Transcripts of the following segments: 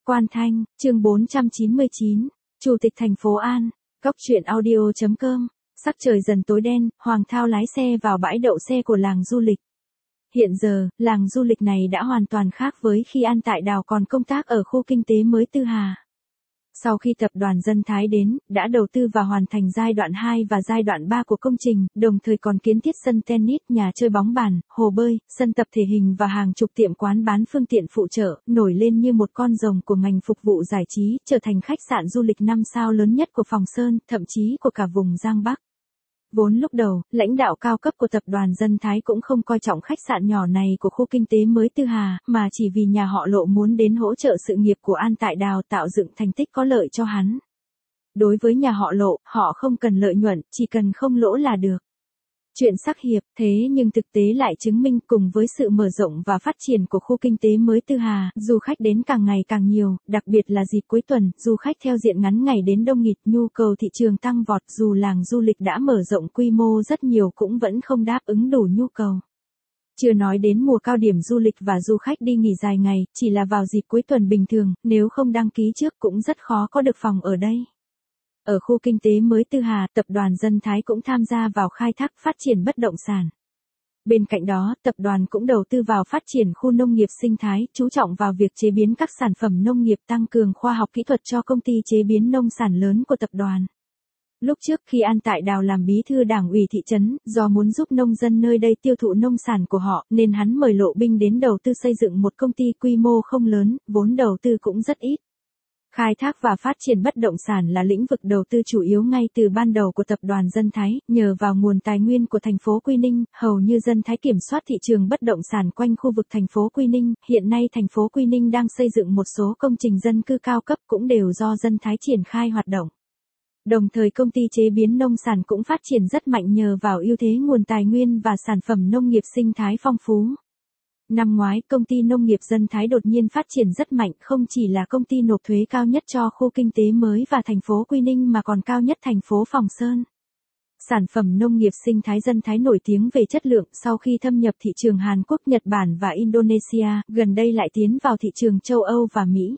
Quan Thanh, chương 499, Chủ tịch thành phố An, Cóc truyện audio.com. Sắc trời dần tối đen, Hoàng Thao lái xe vào bãi đậu xe của làng du lịch. Hiện giờ, làng du lịch này đã hoàn toàn khác với khi An Tại Đào còn công tác ở khu kinh tế mới Tư Hà. Sau khi tập đoàn Dân Thái đến, đã đầu tư và hoàn thành giai đoạn 2 và giai đoạn 3 của công trình, đồng thời còn kiến thiết sân tennis, nhà chơi bóng bàn, hồ bơi, sân tập thể hình và hàng chục tiệm quán bán phương tiện phụ trợ, nổi lên như một con rồng của ngành phục vụ giải trí, trở thành khách sạn du lịch 5 sao lớn nhất của Phòng Sơn, thậm chí của cả vùng Giang Bắc. Vốn lúc đầu, lãnh đạo cao cấp của tập đoàn Dân Thái cũng không coi trọng khách sạn nhỏ này của khu kinh tế mới Tư Hà, mà chỉ vì nhà họ Lộ muốn đến hỗ trợ sự nghiệp của An Tại Đào tạo dựng thành tích có lợi cho hắn. Đối với nhà họ Lộ, họ không cần lợi nhuận, chỉ cần không lỗ là được. Chuyện sắc hiệp, thế nhưng thực tế lại chứng minh cùng với sự mở rộng và phát triển của khu kinh tế mới Tư Hà, du khách đến càng ngày càng nhiều, đặc biệt là dịp cuối tuần, du khách theo diện ngắn ngày đến đông nghịt, nhu cầu thị trường tăng vọt, dù làng du lịch đã mở rộng quy mô rất nhiều cũng vẫn không đáp ứng đủ nhu cầu. Chưa nói đến mùa cao điểm du lịch và du khách đi nghỉ dài ngày, chỉ là vào dịp cuối tuần bình thường, nếu không đăng ký trước cũng rất khó có được phòng ở đây. Ở khu kinh tế mới Tư Hà, tập đoàn Dân Thái cũng tham gia vào khai thác phát triển bất động sản. Bên cạnh đó, tập đoàn cũng đầu tư vào phát triển khu nông nghiệp sinh thái, chú trọng vào việc chế biến các sản phẩm nông nghiệp, tăng cường khoa học kỹ thuật cho công ty chế biến nông sản lớn của tập đoàn. Lúc trước khi An Tại Đào làm bí thư đảng ủy thị trấn, do muốn giúp nông dân nơi đây tiêu thụ nông sản của họ, nên hắn mời Lộ Binh đến đầu tư xây dựng một công ty quy mô không lớn, vốn đầu tư cũng rất ít. Khai thác và phát triển bất động sản là lĩnh vực đầu tư chủ yếu ngay từ ban đầu của tập đoàn Dân Thái, nhờ vào nguồn tài nguyên của thành phố Quy Ninh, hầu như Dân Thái kiểm soát thị trường bất động sản quanh khu vực thành phố Quy Ninh, hiện nay thành phố Quy Ninh đang xây dựng một số công trình dân cư cao cấp cũng đều do Dân Thái triển khai hoạt động. Đồng thời công ty chế biến nông sản cũng phát triển rất mạnh nhờ vào ưu thế nguồn tài nguyên và sản phẩm nông nghiệp sinh thái phong phú. Năm ngoái, công ty nông nghiệp Dân Thái đột nhiên phát triển rất mạnh, không chỉ là công ty nộp thuế cao nhất cho khu kinh tế mới và thành phố Quy Ninh mà còn cao nhất thành phố Phòng Sơn. Sản phẩm nông nghiệp sinh thái Dân Thái nổi tiếng về chất lượng sau khi thâm nhập thị trường Hàn Quốc, Nhật Bản và Indonesia, gần đây lại tiến vào thị trường châu Âu và Mỹ.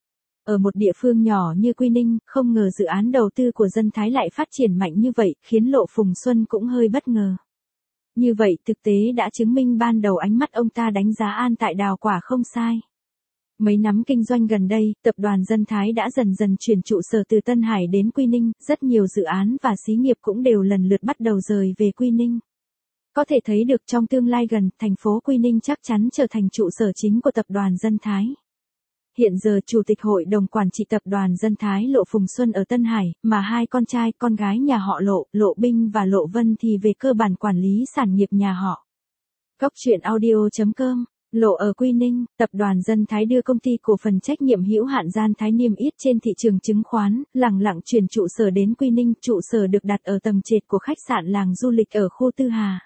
Ở một địa phương nhỏ như Quy Ninh, không ngờ dự án đầu tư của Dân Thái lại phát triển mạnh như vậy, khiến Lộ Phùng Xuân cũng hơi bất ngờ. Như vậy, thực tế đã chứng minh ban đầu ánh mắt ông ta đánh giá An Tại Đào quả không sai. Mấy năm kinh doanh gần đây, tập đoàn Dân Thái đã dần dần chuyển trụ sở từ Tân Hải đến Quy Ninh, rất nhiều dự án và xí nghiệp cũng đều lần lượt bắt đầu rời về Quy Ninh. Có thể thấy được trong tương lai gần, thành phố Quy Ninh chắc chắn trở thành trụ sở chính của tập đoàn Dân Thái. Hiện giờ Chủ tịch Hội đồng Quản trị tập đoàn Dân Thái Lộ Phùng Xuân ở Tân Hải, mà hai con trai, con gái nhà họ Lộ, Lộ Binh và Lộ Vân thì về cơ bản quản lý sản nghiệp nhà họ. Cóc truyện audio.com. Lộ ở Quy Ninh, tập đoàn Dân Thái đưa công ty cổ phần trách nhiệm hữu hạn Dân Thái niêm yết trên thị trường chứng khoán, lẳng lặng chuyển trụ sở đến Quy Ninh, trụ sở được đặt ở tầng trệt của khách sạn làng du lịch ở khu Tư Hà.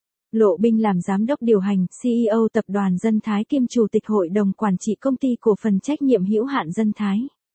Lộ Binh làm giám đốc điều hành, CEO tập đoàn Dân Thái kiêm chủ tịch hội đồng quản trị công ty cổ phần trách nhiệm hữu hạn Dân Thái.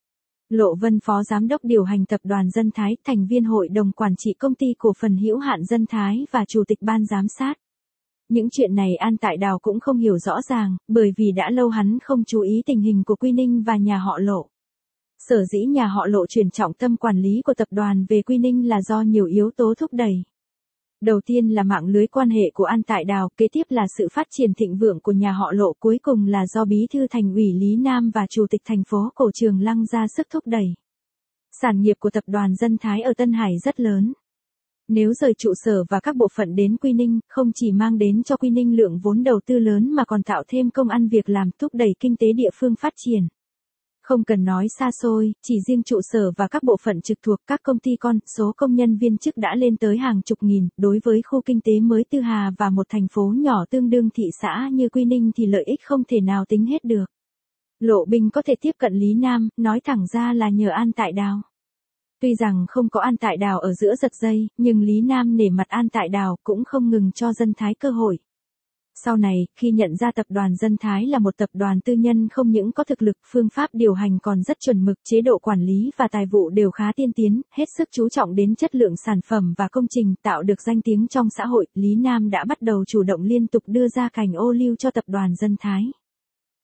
Lộ Vân phó giám đốc điều hành tập đoàn Dân Thái, thành viên hội đồng quản trị công ty cổ phần hữu hạn Dân Thái và chủ tịch ban giám sát. Những chuyện này An Tại Đào cũng không hiểu rõ ràng, bởi vì đã lâu hắn không chú ý tình hình của Quy Ninh và nhà họ Lộ. Sở dĩ nhà họ Lộ chuyển trọng tâm quản lý của tập đoàn về Quy Ninh là do nhiều yếu tố thúc đẩy. Đầu tiên là mạng lưới quan hệ của An Tại Đào, kế tiếp là sự phát triển thịnh vượng của nhà họ Lộ, cuối cùng là do bí thư thành ủy Lý Nam và chủ tịch thành phố Cổ Trường Lăng ra sức thúc đẩy. Sản nghiệp của tập đoàn Dân Thái ở Tân Hải rất lớn. Nếu rời trụ sở và các bộ phận đến Quy Ninh, không chỉ mang đến cho Quy Ninh lượng vốn đầu tư lớn mà còn tạo thêm công ăn việc làm, thúc đẩy kinh tế địa phương phát triển. Không cần nói xa xôi, chỉ riêng trụ sở và các bộ phận trực thuộc các công ty con, số công nhân viên chức đã lên tới hàng chục nghìn, đối với khu kinh tế mới Tư Hà và một thành phố nhỏ tương đương thị xã như Quy Ninh thì lợi ích không thể nào tính hết được. Lộ Binh có thể tiếp cận Lý Nam, nói thẳng ra là nhờ An Tại Đào. Tuy rằng không có An Tại Đào ở giữa giật dây, nhưng Lý Nam nể mặt An Tại Đào cũng không ngừng cho Dân Thái cơ hội. Sau này, khi nhận ra tập đoàn Dân Thái là một tập đoàn tư nhân không những có thực lực, phương pháp điều hành còn rất chuẩn mực, chế độ quản lý và tài vụ đều khá tiên tiến, hết sức chú trọng đến chất lượng sản phẩm và công trình, tạo được danh tiếng trong xã hội, Lý Nam đã bắt đầu chủ động liên tục đưa ra cành ô liu cho tập đoàn Dân Thái.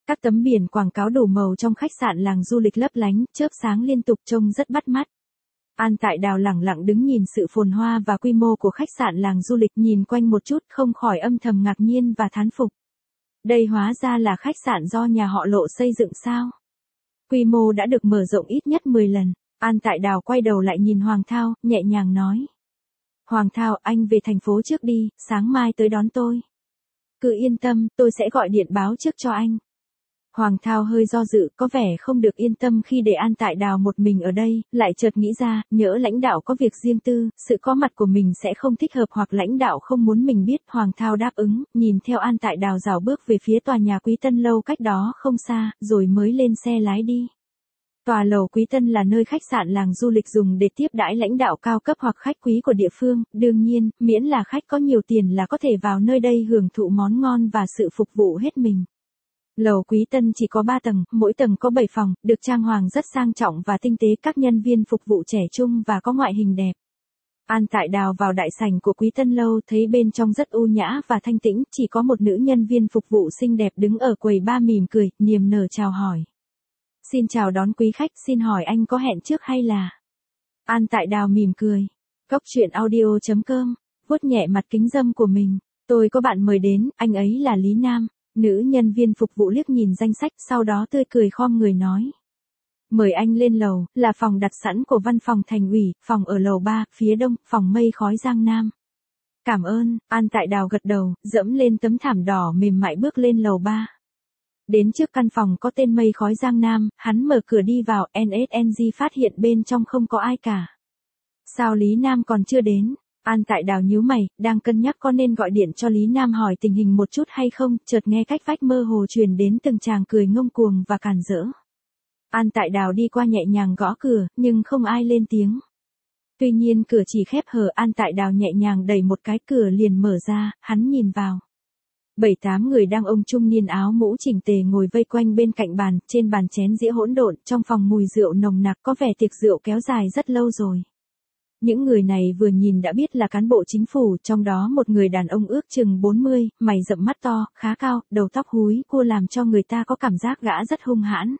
Các tấm biển quảng cáo đủ màu trong khách sạn làng du lịch lấp lánh, chớp sáng liên tục trông rất bắt mắt. An Tại Đào lẳng lặng đứng nhìn sự phồn hoa và quy mô của khách sạn làng du lịch, nhìn quanh một chút không khỏi âm thầm ngạc nhiên và thán phục. Đây hóa ra là khách sạn do nhà họ Lộ xây dựng sao? Quy mô đã được mở rộng ít nhất 10 lần. An Tại Đào quay đầu lại nhìn Hoàng Thao, nhẹ nhàng nói. Hoàng Thao, anh về thành phố trước đi, sáng mai tới đón tôi. Cứ yên tâm, tôi sẽ gọi điện báo trước cho anh. Hoàng Thao hơi do dự, có vẻ không được yên tâm khi để An Tại Đào một mình ở đây, lại chợt nghĩ ra, nhỡ lãnh đạo có việc riêng tư, sự có mặt của mình sẽ không thích hợp hoặc lãnh đạo không muốn mình biết. Hoàng Thao đáp ứng, nhìn theo An Tại Đào rảo bước về phía tòa nhà Quý Tân Lâu cách đó không xa, rồi mới lên xe lái đi. Tòa lầu Quý Tân là nơi khách sạn làng du lịch dùng để tiếp đãi lãnh đạo cao cấp hoặc khách quý của địa phương, đương nhiên, miễn là khách có nhiều tiền là có thể vào nơi đây hưởng thụ món ngon và sự phục vụ hết mình. Lầu Quý Tân chỉ có 3 tầng, mỗi tầng có 7 phòng, được trang hoàng rất sang trọng và tinh tế, các nhân viên phục vụ trẻ trung và có ngoại hình đẹp. An Tại Đào vào đại sảnh của Quý Tân Lâu thấy bên trong rất u nhã và thanh tĩnh, chỉ có một nữ nhân viên phục vụ xinh đẹp đứng ở quầy bar mỉm cười, niềm nở chào hỏi. Xin chào đón quý khách, xin hỏi anh có hẹn trước hay là? An Tại Đào mỉm cười. Cốc truyện audio.com, vuốt nhẹ mặt kính râm của mình. Tôi có bạn mời đến, anh ấy là Lý Nam. Nữ nhân viên phục vụ liếc nhìn danh sách, sau đó tươi cười khom người nói. Mời anh lên lầu, là phòng đặt sẵn của văn phòng thành ủy, phòng ở lầu 3, phía đông, phòng mây khói Giang Nam. Cảm ơn, An Tại Đào gật đầu, dẫm lên tấm thảm đỏ mềm mại bước lên lầu 3. Đến trước căn phòng có tên mây khói Giang Nam, hắn mở cửa đi vào, NSNG phát hiện bên trong không có ai cả. Sao Lý Nam còn chưa đến? An Tại Đào nhíu mày, đang cân nhắc có nên gọi điện cho Lý Nam hỏi tình hình một chút hay không, chợt nghe cách vách mơ hồ truyền đến từng tràng cười ngông cuồng và càn rỡ. An Tại Đào đi qua nhẹ nhàng gõ cửa, nhưng không ai lên tiếng. Tuy nhiên cửa chỉ khép hờ, An Tại Đào nhẹ nhàng đẩy một cái, cửa liền mở ra, hắn nhìn vào. 7-8 người đàn ông trung niên áo mũ chỉnh tề ngồi vây quanh bên cạnh bàn, trên bàn chén dĩa hỗn độn, trong phòng mùi rượu nồng nặc, có vẻ tiệc rượu kéo dài rất lâu rồi. Những người này vừa nhìn đã biết là cán bộ chính phủ, trong đó một người đàn ông ước chừng 40, mày rậm mắt to, khá cao, đầu tóc húi cua làm cho người ta có cảm giác gã rất hung hãn.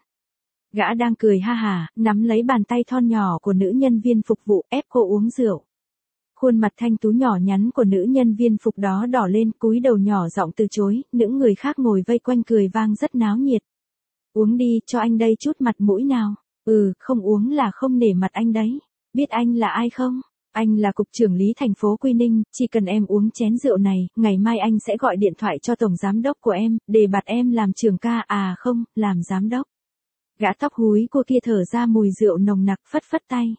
Gã đang cười ha hả, nắm lấy bàn tay thon nhỏ của nữ nhân viên phục vụ, ép cô uống rượu. Khuôn mặt thanh tú nhỏ nhắn của nữ nhân viên phục đó đỏ lên, cúi đầu nhỏ giọng từ chối, những người khác ngồi vây quanh cười vang rất náo nhiệt. Uống đi, cho anh đây chút mặt mũi nào. Không uống là không nể mặt anh đấy. Biết anh là ai không? Anh là cục trưởng Lý thành phố Quy Ninh, chỉ cần em uống chén rượu này, ngày mai anh sẽ gọi điện thoại cho tổng giám đốc của em, để bạt em làm trưởng ca, không, làm giám đốc. Gã tóc húi cô kia thở ra mùi rượu nồng nặc, phất phất tay.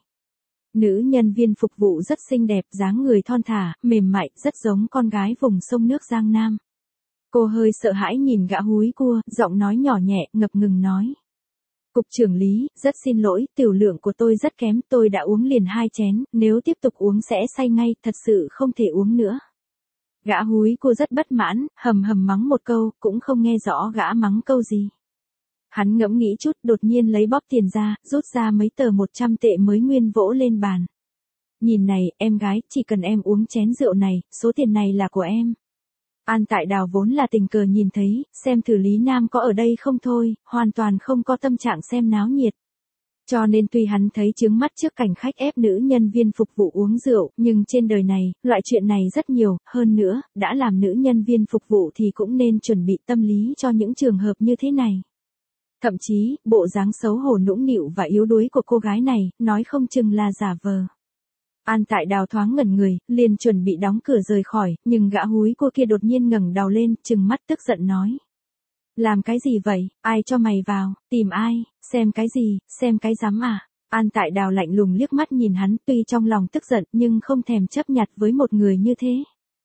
Nữ nhân viên phục vụ rất xinh đẹp, dáng người thon thả, mềm mại, rất giống con gái vùng sông nước Giang Nam. Cô hơi sợ hãi nhìn gã húi cua, giọng nói nhỏ nhẹ, ngập ngừng nói. Cục trưởng Lý, rất xin lỗi, tiểu lượng của tôi rất kém, tôi đã uống liền 2 chén, nếu tiếp tục uống sẽ say ngay, thật sự không thể uống nữa. Gã húi cua rất bất mãn, hầm hầm mắng một câu, cũng không nghe rõ gã mắng câu gì. Hắn ngẫm nghĩ chút, đột nhiên lấy bóp tiền ra, rút ra mấy tờ 100 tệ mới nguyên vỗ lên bàn. Nhìn này, em gái, chỉ cần em uống chén rượu này, số tiền này là của em. An Tại Đào vốn là tình cờ nhìn thấy, xem thử Lý Nam có ở đây không thôi, hoàn toàn không có tâm trạng xem náo nhiệt. Cho nên tuy hắn thấy chướng mắt trước cảnh khách ép nữ nhân viên phục vụ uống rượu, nhưng trên đời này, loại chuyện này rất nhiều, hơn nữa, đã làm nữ nhân viên phục vụ thì cũng nên chuẩn bị tâm lý cho những trường hợp như thế này. Thậm chí, bộ dáng xấu hổ nũng nịu và yếu đuối của cô gái này, nói không chừng là giả vờ. An Tại Đào thoáng ngẩn người, liền chuẩn bị đóng cửa rời khỏi, nhưng gã húi cô kia đột nhiên ngẩng đầu lên, trừng mắt tức giận nói. Làm cái gì vậy, ai cho mày vào, tìm ai, xem cái gì, xem cái dám à? An Tại Đào lạnh lùng liếc mắt nhìn hắn, tuy trong lòng tức giận nhưng không thèm chấp nhặt với một người như thế.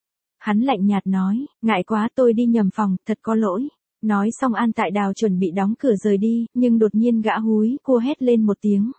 Hắn lạnh nhạt nói, ngại quá tôi đi nhầm phòng, thật có lỗi. Nói xong An Tại Đào chuẩn bị đóng cửa rời đi, nhưng đột nhiên gã húi cô hét lên một tiếng.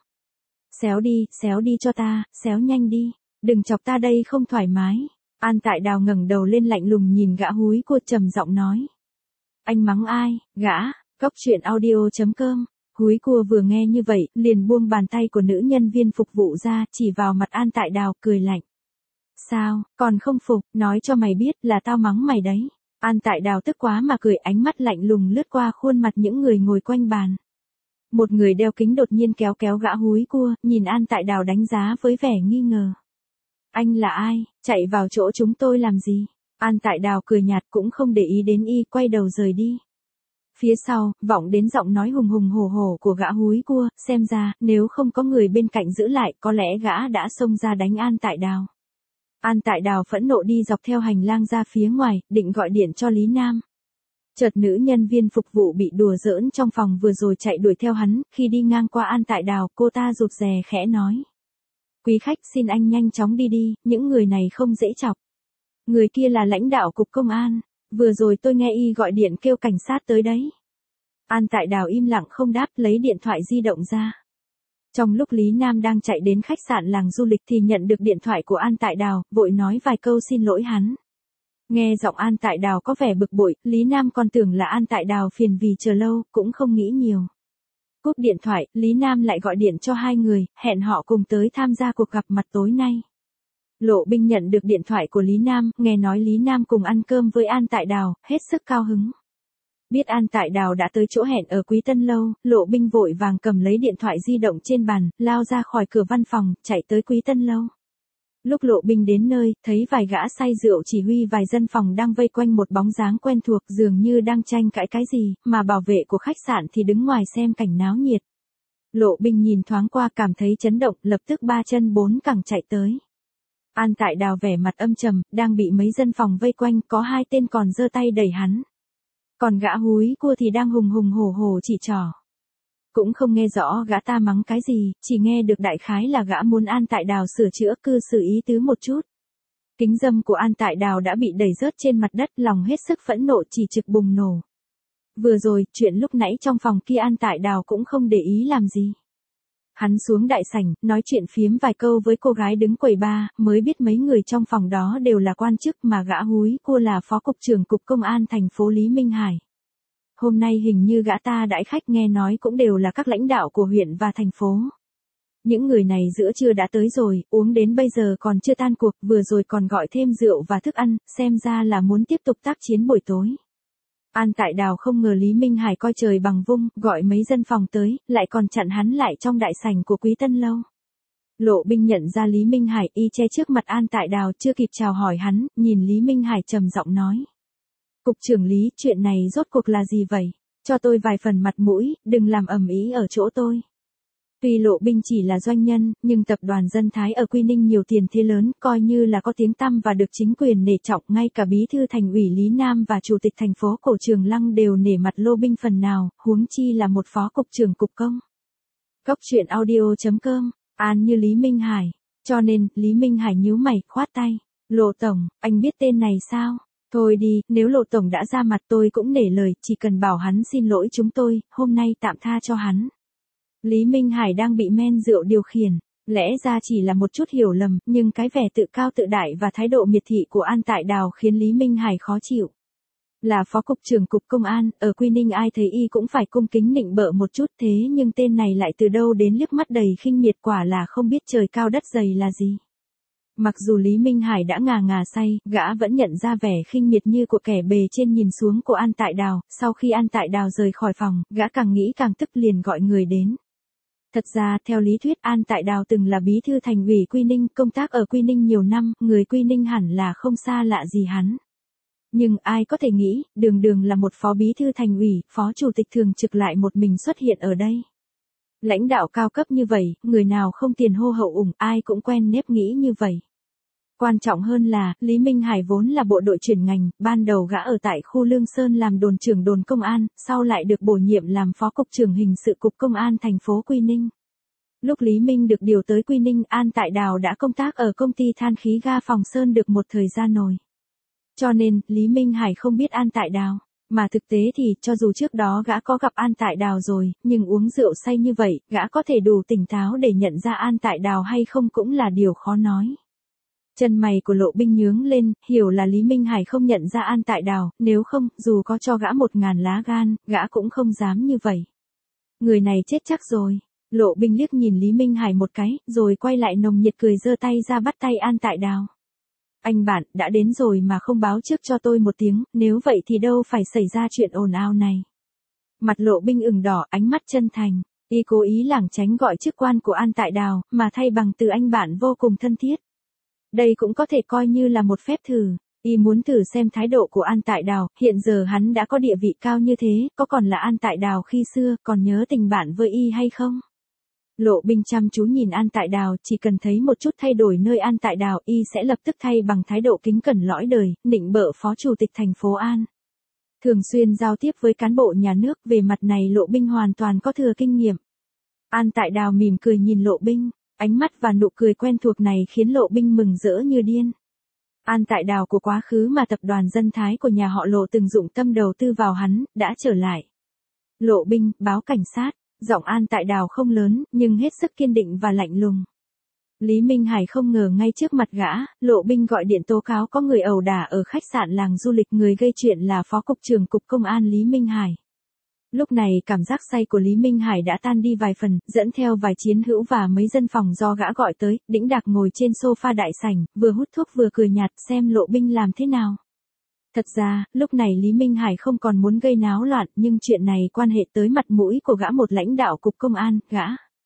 Xéo đi cho ta, xéo nhanh đi, đừng chọc ta đây không thoải mái. An Tại Đào ngẩng đầu lên lạnh lùng nhìn gã húi cô trầm giọng nói. Anh mắng ai, gã, cốc truyện audio.com. Húi cua vừa nghe như vậy, liền buông bàn tay của nữ nhân viên phục vụ ra, chỉ vào mặt An Tại Đào, cười lạnh. Sao, còn không phục, nói cho mày biết là tao mắng mày đấy. An Tại Đào tức quá mà cười, ánh mắt lạnh lùng lướt qua khuôn mặt những người ngồi quanh bàn. Một người đeo kính đột nhiên kéo kéo gã húi cua, nhìn An Tại Đào đánh giá với vẻ nghi ngờ. Anh là ai, chạy vào chỗ chúng tôi làm gì? An Tại Đào cười nhạt cũng không để ý đến y, quay đầu rời đi. Phía sau, vọng đến giọng nói hùng hùng hổ hổ của gã húi cua, xem ra, nếu không có người bên cạnh giữ lại, có lẽ gã đã xông ra đánh An Tại Đào. An Tại Đào phẫn nộ đi dọc theo hành lang ra phía ngoài, định gọi điện cho Lý Nam. Chợt nữ nhân viên phục vụ bị đùa giỡn trong phòng vừa rồi chạy đuổi theo hắn, khi đi ngang qua An Tại Đào, cô ta rụt rè khẽ nói. Quý khách xin anh nhanh chóng đi đi, những người này không dễ chọc. Người kia là lãnh đạo cục công an, vừa rồi tôi nghe y gọi điện kêu cảnh sát tới đấy. An Tại Đào im lặng không đáp, lấy điện thoại di động ra. Trong lúc Lý Nam đang chạy đến khách sạn Làng Du Lịch thì nhận được điện thoại của An Tại Đào, vội nói vài câu xin lỗi hắn. Nghe giọng An Tại Đào có vẻ bực bội, Lý Nam còn tưởng là An Tại Đào phiền vì chờ lâu, cũng không nghĩ nhiều. Cúp điện thoại, Lý Nam lại gọi điện cho hai người, hẹn họ cùng tới tham gia cuộc gặp mặt tối nay. Lộ Binh nhận được điện thoại của Lý Nam, nghe nói Lý Nam cùng ăn cơm với An Tại Đào, hết sức cao hứng. Biết An Tại Đào đã tới chỗ hẹn ở Quý Tân Lâu, Lộ Binh vội vàng cầm lấy điện thoại di động trên bàn, lao ra khỏi cửa văn phòng, chạy tới Quý Tân Lâu. Lúc Lộ Binh đến nơi, thấy vài gã say rượu chỉ huy vài dân phòng đang vây quanh một bóng dáng quen thuộc, dường như đang tranh cãi cái gì, mà bảo vệ của khách sạn thì đứng ngoài xem cảnh náo nhiệt. Lộ Binh nhìn thoáng qua cảm thấy chấn động, lập tức ba chân bốn cẳng chạy tới. An Tại Đào vẻ mặt âm trầm, đang bị mấy dân phòng vây quanh, có hai tên còn giơ tay đẩy hắn. Còn gã húi cua thì đang hùng hùng hổ hổ chỉ trỏ. Cũng không nghe rõ gã ta mắng cái gì, chỉ nghe được đại khái là gã muốn An Tại Đào sửa chữa cư xử ý tứ một chút. Kính dâm của An Tại Đào đã bị đẩy rớt trên mặt đất, lòng hết sức phẫn nộ chỉ trực bùng nổ. Vừa rồi, chuyện lúc nãy trong phòng kia An Tại Đào cũng không để ý làm gì. Hắn xuống đại sảnh, nói chuyện phiếm vài câu với cô gái đứng quầy bar, mới biết mấy người trong phòng đó đều là quan chức mà gã húi cua là phó cục trưởng cục công an thành phố Lý Minh Hải. Hôm nay hình như gã ta đãi khách nghe nói cũng đều là các lãnh đạo của huyện và thành phố. Những người này giữa trưa đã tới rồi, uống đến bây giờ còn chưa tan cuộc, vừa rồi còn gọi thêm rượu và thức ăn, xem ra là muốn tiếp tục tác chiến buổi tối. An Tại Đào không ngờ Lý Minh Hải coi trời bằng vung, gọi mấy dân phòng tới, lại còn chặn hắn lại trong đại sảnh của Quý Tân Lâu. Lộ Binh nhận ra Lý Minh Hải, y che trước mặt An Tại Đào, chưa kịp chào hỏi hắn, nhìn Lý Minh Hải trầm giọng nói. Cục trưởng Lý, chuyện này rốt cuộc là gì vậy? Cho tôi vài phần mặt mũi, đừng làm ầm ĩ ở chỗ tôi. Tuy Lộ Binh chỉ là doanh nhân, nhưng tập đoàn Dân Thái ở Quy Ninh nhiều tiền thế lớn, coi như là có tiếng tăm và được chính quyền nể trọng, ngay cả bí thư thành ủy Lý Nam và chủ tịch thành phố Cổ Trường Lăng đều nể mặt Lộ Binh phần nào, huống chi là một phó cục trưởng cục công. Cốc truyện audio.com, An như Lý Minh Hải. Cho nên, Lý Minh Hải nhíu mày, khoát tay. Lộ Tổng, anh biết tên này sao? Thôi đi, nếu Lộ Tổng đã ra mặt tôi cũng nể lời, chỉ cần bảo hắn xin lỗi chúng tôi, hôm nay tạm tha cho hắn. Lý Minh Hải đang bị men rượu điều khiển, lẽ ra chỉ là một chút hiểu lầm, nhưng cái vẻ tự cao tự đại và thái độ miệt thị của An Tại Đào khiến Lý Minh Hải khó chịu. Là phó cục trưởng cục công an, ở Quy Ninh ai thấy y cũng phải cung kính nịnh bợ một chút, thế nhưng tên này lại từ đâu đến liếc mắt đầy khinh miệt, quả là không biết trời cao đất dày là gì. Mặc dù Lý Minh Hải đã ngà ngà say, gã vẫn nhận ra vẻ khinh miệt như của kẻ bề trên nhìn xuống của An Tại Đào, sau khi An Tại Đào rời khỏi phòng, gã càng nghĩ càng tức liền gọi người đến. Thật ra, theo lý thuyết An Tại Đào từng là bí thư thành ủy Quy Ninh, công tác ở Quy Ninh nhiều năm, người Quy Ninh hẳn là không xa lạ gì hắn. Nhưng ai có thể nghĩ, đường đường là một phó bí thư thành ủy, phó chủ tịch thường trực lại một mình xuất hiện ở đây. Lãnh đạo cao cấp như vậy, người nào không tiền hô hậu ủng, ai cũng quen nếp nghĩ như vậy. Quan trọng hơn là, Lý Minh Hải vốn là bộ đội chuyển ngành, ban đầu gã ở tại khu Lương Sơn làm đồn trưởng đồn công an, sau lại được bổ nhiệm làm phó cục trưởng hình sự cục công an thành phố Quy Ninh. Lúc Lý Minh được điều tới Quy Ninh, An Tại Đào đã công tác ở công ty than khí ga Phòng Sơn được một thời gian rồi. Cho nên, Lý Minh Hải không biết An Tại Đào. Mà thực tế thì, cho dù trước đó gã có gặp An Tại Đào rồi, nhưng uống rượu say như vậy, gã có thể đủ tỉnh táo để nhận ra An Tại Đào hay không cũng là điều khó nói. Chân mày của Lộ Binh nhướng lên, hiểu là Lý Minh Hải không nhận ra An Tại Đào, nếu không, dù có cho gã 1000 lá gan, gã cũng không dám như vậy. Người này chết chắc rồi. Lộ Binh liếc nhìn Lý Minh Hải một cái, rồi quay lại nồng nhiệt cười giơ tay ra bắt tay An Tại Đào. Anh bạn, đã đến rồi mà không báo trước cho tôi một tiếng, nếu vậy thì đâu phải xảy ra chuyện ồn ào này. Mặt Lộ Binh ửng đỏ, ánh mắt chân thành. Y cố ý lảng tránh gọi chức quan của An Tại Đào, mà thay bằng từ anh bạn vô cùng thân thiết. Đây cũng có thể coi như là một phép thử. Y muốn thử xem thái độ của An Tại Đào, hiện giờ hắn đã có địa vị cao như thế, có còn là An Tại Đào khi xưa, còn nhớ tình bạn với Y hay không? Lộ Binh chăm chú nhìn An Tại Đào, chỉ cần thấy một chút thay đổi nơi An Tại Đào, Y sẽ lập tức thay bằng thái độ kính cẩn lõi đời, nịnh bợ phó chủ tịch thành phố An. Thường xuyên giao tiếp với cán bộ nhà nước, về mặt này Lộ Binh hoàn toàn có thừa kinh nghiệm. An Tại Đào mỉm cười nhìn Lộ Binh, ánh mắt và nụ cười quen thuộc này khiến Lộ Binh mừng rỡ như điên. An Tại Đào của quá khứ mà tập đoàn Dân Thái của nhà họ Lộ từng dụng tâm đầu tư vào hắn, đã trở lại. Lộ Binh, báo cảnh sát, giọng An Tại Đào không lớn, nhưng hết sức kiên định và lạnh lùng. Lý Minh Hải không ngờ ngay trước mặt gã, Lộ Binh gọi điện tố cáo có người ẩu đả ở khách sạn Làng Du Lịch, người gây chuyện là Phó Cục trưởng Cục Công an Lý Minh Hải. Lúc này cảm giác say của Lý Minh Hải đã tan đi vài phần, dẫn theo vài chiến hữu và mấy dân phòng do gã gọi tới, đĩnh đạc ngồi trên sofa đại sảnh, vừa hút thuốc vừa cười nhạt xem Lộ Binh làm thế nào. Thật ra, lúc này Lý Minh Hải không còn muốn gây náo loạn, nhưng chuyện này quan hệ tới mặt mũi của gã, một lãnh đạo Cục Công an, gã.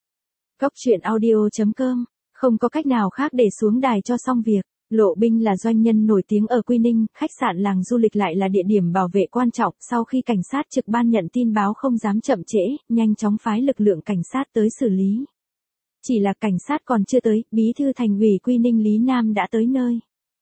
Cóc truyện audio.com, không có cách nào khác để xuống đài cho xong việc. Lộ Binh là doanh nhân nổi tiếng ở Quy Ninh, khách sạn Làng Du Lịch lại là địa điểm bảo vệ quan trọng, sau khi cảnh sát trực ban nhận tin báo không dám chậm trễ, nhanh chóng phái lực lượng cảnh sát tới xử lý. Chỉ là cảnh sát còn chưa tới, bí thư thành ủy Quy Ninh Lý Nam đã tới nơi.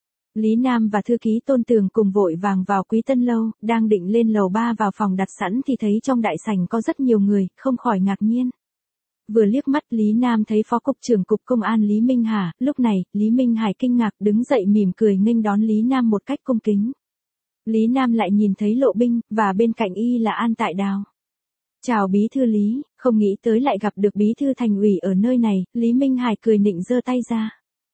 Lý Nam và thư ký Tôn Tường cùng vội vàng vào Quý Tân Lâu, đang định lên lầu 3 vào phòng đặt sẵn thì thấy trong đại sảnh có rất nhiều người, không khỏi ngạc nhiên. Vừa liếc mắt Lý Nam thấy Phó Cục trưởng Cục Công an Lý Minh Hà, lúc này, Lý Minh Hải kinh ngạc đứng dậy mỉm cười nghênh đón Lý Nam một cách cung kính. Lý Nam lại nhìn thấy Lộ Binh, và bên cạnh y là An Tại Đào. Chào bí thư Lý, không nghĩ tới lại gặp được bí thư thành ủy ở nơi này, Lý Minh Hải cười nịnh giơ tay ra.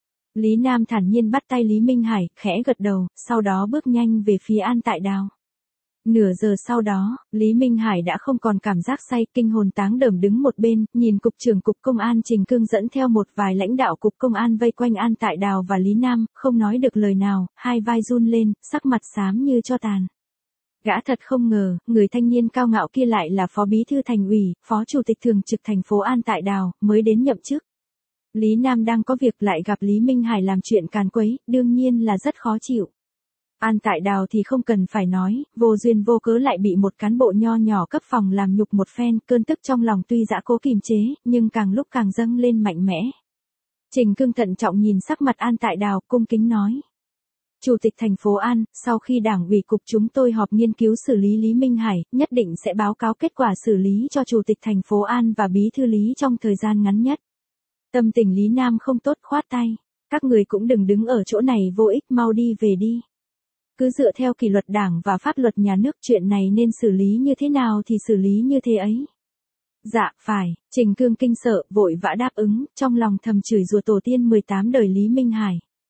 Lý Nam thản nhiên bắt tay Lý Minh Hải, khẽ gật đầu, sau đó bước nhanh về phía An Tại Đào. Nửa giờ sau đó, Lý Minh Hải đã không còn cảm giác say, kinh hồn táng đờm đứng một bên, nhìn Cục trưởng Cục Công an Trình Cương dẫn theo một vài lãnh đạo Cục Công an vây quanh An Tại Đào và Lý Nam, không nói được lời nào, hai vai run lên, sắc mặt xám như tro tàn. Gã thật không ngờ, người thanh niên cao ngạo kia lại là Phó Bí thư Thành ủy, Phó Chủ tịch Thường trực thành phố An Tại Đào, mới đến nhậm chức. Lý Nam đang có việc lại gặp Lý Minh Hải làm chuyện càn quấy, đương nhiên là rất khó chịu. An Tại Đào thì không cần phải nói, vô duyên vô cớ lại bị một cán bộ nho nhỏ cấp phòng làm nhục một phen, cơn tức trong lòng tuy đã cố kiềm chế, nhưng càng lúc càng dâng lên mạnh mẽ. Trình Cương thận trọng nhìn sắc mặt An Tại Đào, cung kính nói. Chủ tịch thành phố An, sau khi Đảng ủy cục chúng tôi họp nghiên cứu xử lý Lý Minh Hải, nhất định sẽ báo cáo kết quả xử lý cho Chủ tịch thành phố An và Bí thư Lý trong thời gian ngắn nhất. Tâm tình Lý Nam không tốt khoát tay. Các người cũng đừng đứng ở chỗ này vô ích, mau đi về đi. Cứ dựa theo kỷ luật đảng và pháp luật nhà nước, chuyện này nên xử lý như thế nào thì xử lý như thế ấy. Dạ, phải, Trình Cương kinh sợ, vội vã đáp ứng, trong lòng thầm chửi rủa tổ tiên 18 đời Lý Minh Hải.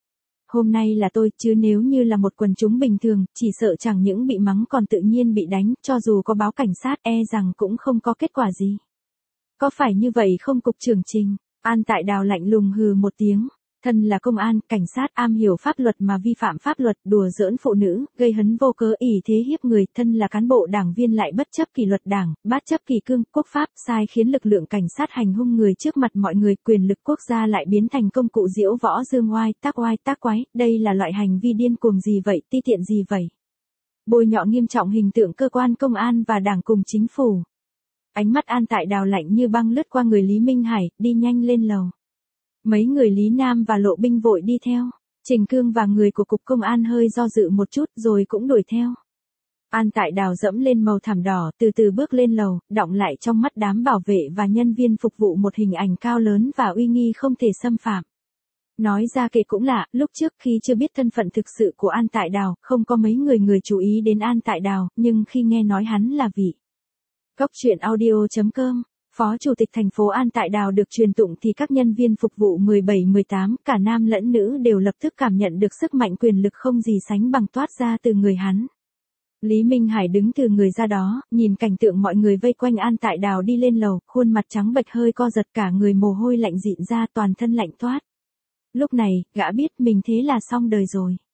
Hôm nay là tôi, chứ nếu như là một quần chúng bình thường, chỉ sợ chẳng những bị mắng còn tự nhiên bị đánh, cho dù có báo cảnh sát e rằng cũng không có kết quả gì. Có phải như vậy không Cục trưởng Trình? An Tại Đào lạnh lùng hừ một tiếng. Thân là công an, cảnh sát, am hiểu pháp luật mà vi phạm pháp luật, đùa giỡn phụ nữ, gây hấn vô cớ, ỷ thế hiếp người, thân là cán bộ đảng viên lại bất chấp kỷ luật đảng, bát chấp kỷ cương, quốc pháp, sai khiến lực lượng cảnh sát hành hung người trước mặt mọi người, quyền lực quốc gia lại biến thành công cụ diễu võ dương oai tác quái, đây là loại hành vi điên cuồng gì vậy, ti tiện gì vậy? Bôi nhọ nghiêm trọng hình tượng cơ quan công an và đảng cùng chính phủ. Ánh mắt An Tại Đào lạnh như băng lướt qua người Lý Minh Hải, đi nhanh lên lầu. Mấy người Lý Nam và Lộ Binh vội đi theo. Trình Cương và người của Cục Công an hơi do dự một chút rồi cũng đuổi theo. An Tại Đào dẫm lên màu thảm đỏ, từ từ bước lên lầu, đọng lại trong mắt đám bảo vệ và nhân viên phục vụ một hình ảnh cao lớn và uy nghi không thể xâm phạm. Nói ra kể cũng lạ, lúc trước khi chưa biết thân phận thực sự của An Tại Đào, không có mấy người chú ý đến An Tại Đào, nhưng khi nghe nói hắn là vị Cóc truyện audio.com, Phó Chủ tịch thành phố An Tại Đào được truyền tụng thì các nhân viên phục vụ 17-18, cả nam lẫn nữ đều lập tức cảm nhận được sức mạnh quyền lực không gì sánh bằng toát ra từ người hắn. Lý Minh Hải đứng từ người ra đó, nhìn cảnh tượng mọi người vây quanh An Tại Đào đi lên lầu, khuôn mặt trắng bệch hơi co giật, cả người mồ hôi lạnh dịn ra, toàn thân lạnh toát. Lúc này, gã biết mình thế là xong đời rồi.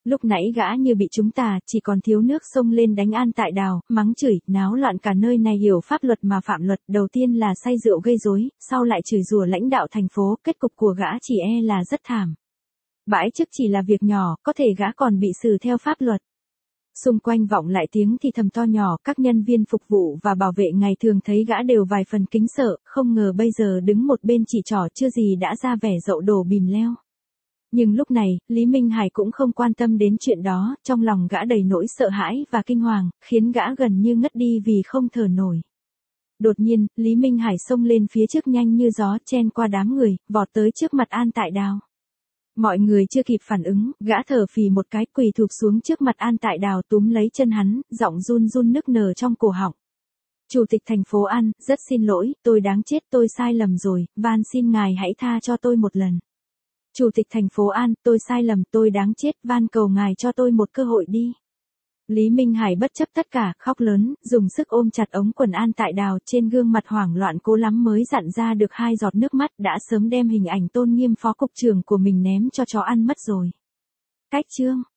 Lúc nãy gã như bị trúng tà, chỉ còn thiếu nước xông lên đánh An Tại Đào, mắng chửi, náo loạn cả nơi này, hiểu pháp luật mà phạm luật, đầu tiên là say rượu gây rối, sau lại chửi rủa lãnh đạo thành phố, kết cục của gã chỉ e là rất thảm. Bãi chức chỉ là việc nhỏ, có thể gã còn bị xử theo pháp luật. Xung quanh vọng lại tiếng thì thầm to nhỏ, các nhân viên phục vụ và bảo vệ ngày thường thấy gã đều vài phần kính sợ, không ngờ bây giờ đứng một bên chỉ trỏ chưa gì đã ra vẻ dậu đổ bìm leo. Nhưng lúc này, Lý Minh Hải cũng không quan tâm đến chuyện đó, trong lòng gã đầy nỗi sợ hãi và kinh hoàng, khiến gã gần như ngất đi vì không thở nổi. Đột nhiên, Lý Minh Hải xông lên phía trước nhanh như gió, chen qua đám người, vọt tới trước mặt An Tại Đào. Mọi người chưa kịp phản ứng, gã thở phì một cái, quỳ thụp xuống trước mặt An Tại Đào, túm lấy chân hắn, giọng run run nức nở trong cổ họng. Chủ tịch thành phố An, rất xin lỗi, tôi đáng chết, tôi sai lầm rồi, van xin ngài hãy tha cho tôi một lần. Chủ tịch thành phố An, tôi sai lầm, tôi đáng chết, van cầu ngài cho tôi một cơ hội đi. Lý Minh Hải bất chấp tất cả, khóc lớn, dùng sức ôm chặt ống quần An Tại Đào, trên gương mặt hoảng loạn cố lắm mới dặn ra được 2 giọt nước mắt, đã sớm đem hình ảnh tôn nghiêm phó cục trưởng của mình ném cho chó ăn mất rồi. Cách chương